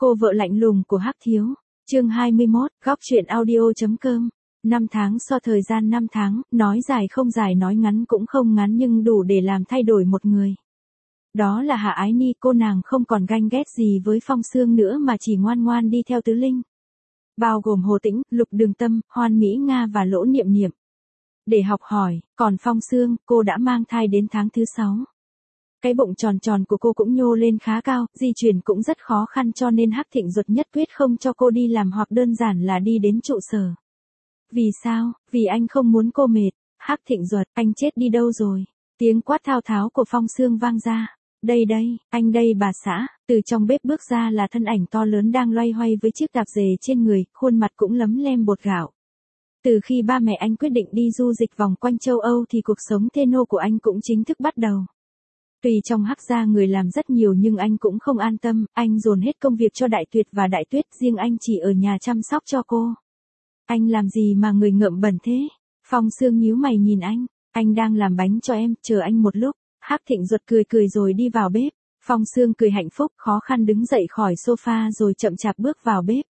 Cô vợ lạnh lùng của Hắc Thiếu. Chương 21, góc truyện audio.com. 5 tháng so thời gian 5 tháng, nói dài không dài nói ngắn cũng không ngắn nhưng đủ để làm thay đổi một người. Đó là Hạ Ái Ni, cô nàng không còn ganh ghét gì với Phong Sương nữa mà chỉ ngoan ngoan đi theo Tứ Linh. Bao gồm Hồ Tĩnh, Lục Đường Tâm, Hoan Mỹ Nga và Lỗ Niệm Niệm. Để học hỏi, còn Phong Sương, cô đã mang thai đến tháng thứ 6. Cái bụng tròn tròn của cô cũng nhô lên khá cao, di chuyển cũng rất khó khăn cho nên Hắc Thịnh Duật nhất quyết không cho cô đi làm hoặc đơn giản là đi đến trụ sở. Vì sao? Vì anh không muốn cô mệt. Hắc Thịnh Duật, anh chết đi đâu rồi? Tiếng quát thao tháo của Phong Sương vang ra. Đây đây, anh đây bà xã. Từ trong bếp bước ra là thân ảnh to lớn đang loay hoay với chiếc tạp dề trên người, khuôn mặt cũng lấm lem bột gạo. Từ khi ba mẹ anh quyết định đi du lịch vòng quanh châu Âu thì cuộc sống thê nô của anh cũng chính thức bắt đầu. Tuy trong Hắc gia người làm rất nhiều nhưng anh cũng không an tâm, anh dồn hết công việc cho Đại Tuyệt và Đại Tuyết, riêng anh chỉ ở nhà chăm sóc cho cô. Anh làm gì mà người ngợm bẩn thế? Phong Sương nhíu mày nhìn anh đang làm bánh cho em, chờ anh một lúc. Hắc Thịnh Duật cười cười rồi đi vào bếp. Phong Sương cười hạnh phúc, khó khăn đứng dậy khỏi sofa rồi chậm chạp bước vào bếp.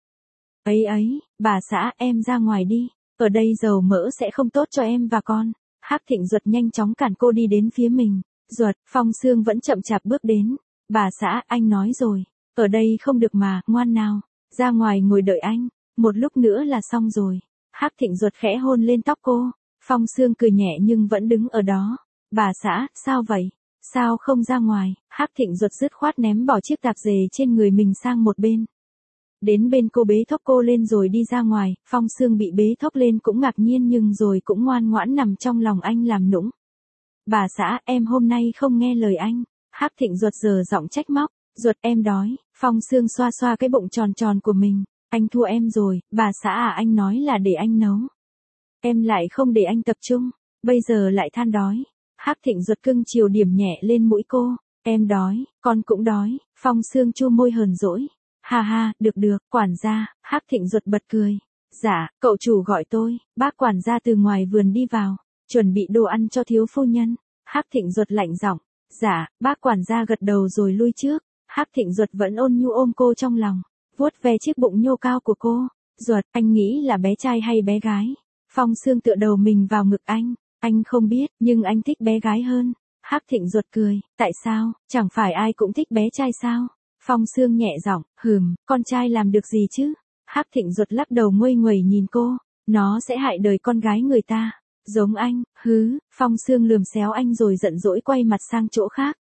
Ấy, bà xã, em ra ngoài đi, ở đây dầu mỡ sẽ không tốt cho em và con. Hắc Thịnh Duật nhanh chóng cản cô đi đến phía mình. Duật, Phong Sương vẫn chậm chạp bước đến. Bà xã, anh nói rồi, ở đây không được mà, ngoan nào, ra ngoài ngồi đợi anh, một lúc nữa là xong rồi. Hắc Thịnh Duật khẽ hôn lên tóc cô. Phong Sương cười nhẹ nhưng vẫn đứng ở đó. Bà xã, sao vậy? Sao không ra ngoài? Hắc Thịnh Duật dứt khoát ném bỏ chiếc tạp dề trên người mình sang một bên. Đến bên cô bế thốc cô lên rồi đi ra ngoài. Phong Sương bị bế thốc lên cũng ngạc nhiên nhưng rồi cũng ngoan ngoãn nằm trong lòng anh làm nũng. Bà xã, em hôm nay không nghe lời anh. Hắc Thịnh Duật giờ giọng trách móc. Duật, em đói. Phong Sương xoa xoa cái bụng tròn tròn của mình. Anh thua em rồi, bà xã à, anh nói là để anh nấu. Em lại không để anh tập trung, bây giờ lại than đói. Hắc Thịnh Duật cưng chiều điểm nhẹ lên mũi cô. Em đói, con cũng đói. Phong Sương chu môi hờn dỗi. Ha ha, được, quản gia. Hắc Thịnh Duật bật cười. Dạ, cậu chủ gọi tôi. Bác quản gia từ ngoài vườn đi vào, chuẩn bị đồ ăn cho thiếu phu nhân. Hắc Thịnh Duật lạnh giọng. Dạ, bác quản gia gật đầu rồi lui trước. Hắc Thịnh Duật vẫn ôn nhu ôm cô trong lòng, vuốt ve chiếc bụng nhô cao của cô. Duật, anh nghĩ là bé trai hay bé gái? Phong Sương tựa đầu mình vào ngực anh không biết, nhưng anh thích bé gái hơn. Hắc Thịnh Duật cười, tại sao, chẳng phải ai cũng thích bé trai sao? Phong Sương nhẹ giọng, con trai làm được gì chứ? Hắc Thịnh Duật lắc đầu nguây nguẩy nhìn cô, nó sẽ hại đời con gái người ta. Giống anh, Phong Sương lườm xéo anh rồi giận dỗi quay mặt sang chỗ khác.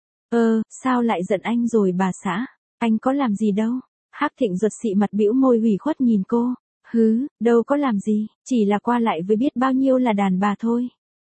Sao lại giận anh rồi bà xã? Anh có làm gì đâu. Hắc Thịnh Duật xị mặt bĩu môi ủy khuất nhìn cô. Đâu có làm gì, chỉ là qua lại với biết bao nhiêu là đàn bà thôi.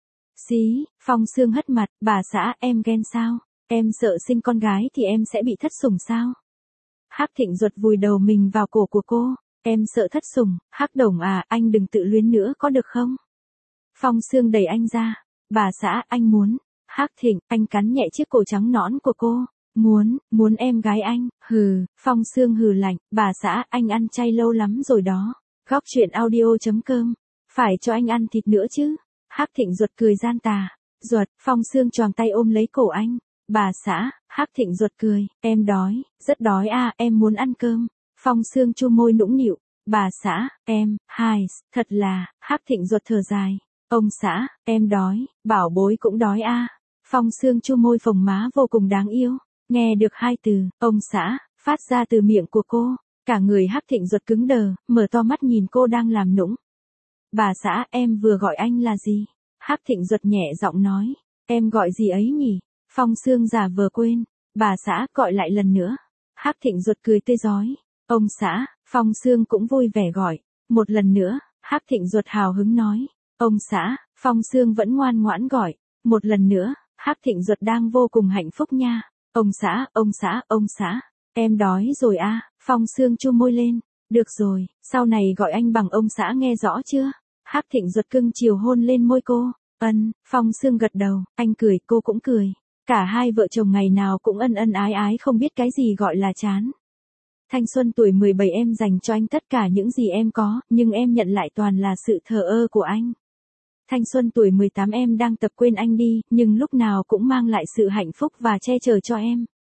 Xí, Phong Sương hất mặt, bà xã, em ghen sao? Em sợ sinh con gái thì em sẽ bị thất sủng sao? Hắc Thịnh Duật vùi đầu mình vào cổ của cô. Em sợ thất sủng, Hắc Đồng à, anh đừng tự luyến nữa có được không? Phong Sương đẩy anh ra. Bà xã, anh muốn. Hắc Thịnh, anh cắn nhẹ chiếc cổ trắng nõn của cô. Muốn em gái anh. Phong Sương hừ lạnh, bà xã, anh ăn chay lâu lắm rồi đó. Góc truyện audio.com. Phải cho anh ăn thịt nữa chứ. Hắc Thịnh Duật cười gian tà. Duật, Phong Sương choàng tay ôm lấy cổ anh. Bà xã, Hắc Thịnh Duật cười, em đói, rất đói à, em muốn ăn cơm. Phong Sương chu môi nũng nịu. Bà xã, em, thật là, Hắc Thịnh Duật thở dài. Ông xã, em đói, bảo bối cũng đói à. Phong Sương chu môi phồng má vô cùng đáng yêu. Nghe được hai từ, ông xã, phát ra từ miệng của cô. Cả người Hắc Thịnh Duật cứng đờ, mở to mắt nhìn cô đang làm nũng. Bà xã, em vừa gọi anh là gì? Hắc Thịnh Duật nhẹ giọng nói. Em gọi gì ấy nhỉ? Phong Sương giả vờ quên. Bà xã, gọi lại lần nữa. Hắc Thịnh Duật cười tươi rói. Ông xã, Phong Sương cũng vui vẻ gọi. Một lần nữa, Hắc Thịnh Duật hào hứng nói. Ông xã, Phong Sương vẫn ngoan ngoãn gọi. Một lần nữa, Hắc Thịnh Duật đang vô cùng hạnh phúc nha. Ông xã, em đói rồi à, Phong Sương chu môi lên. Được rồi, sau này gọi anh bằng ông xã nghe rõ chưa? Hắc Thịnh Duật cưng chiều hôn lên môi cô. Phong Sương gật đầu, anh cười, cô cũng cười. Cả hai vợ chồng ngày nào cũng ân ân ái ái không biết cái gì gọi là chán. Thanh xuân tuổi 17 em dành cho anh tất cả những gì em có, nhưng em nhận lại toàn là sự thờ ơ của anh. Thanh xuân tuổi 18 em đang tập quên anh đi, nhưng lúc nào cũng mang lại sự hạnh phúc và che chở cho em.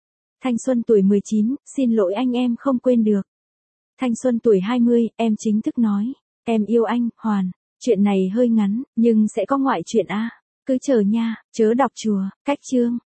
Thanh xuân tuổi 19, xin lỗi anh em không quên được. Thanh xuân tuổi 20, em chính thức nói. Em yêu anh, Hoàn. Chuyện này hơi ngắn, nhưng sẽ có ngoại truyện a. Cứ chờ nha, chớ đọc chùa, cách chương.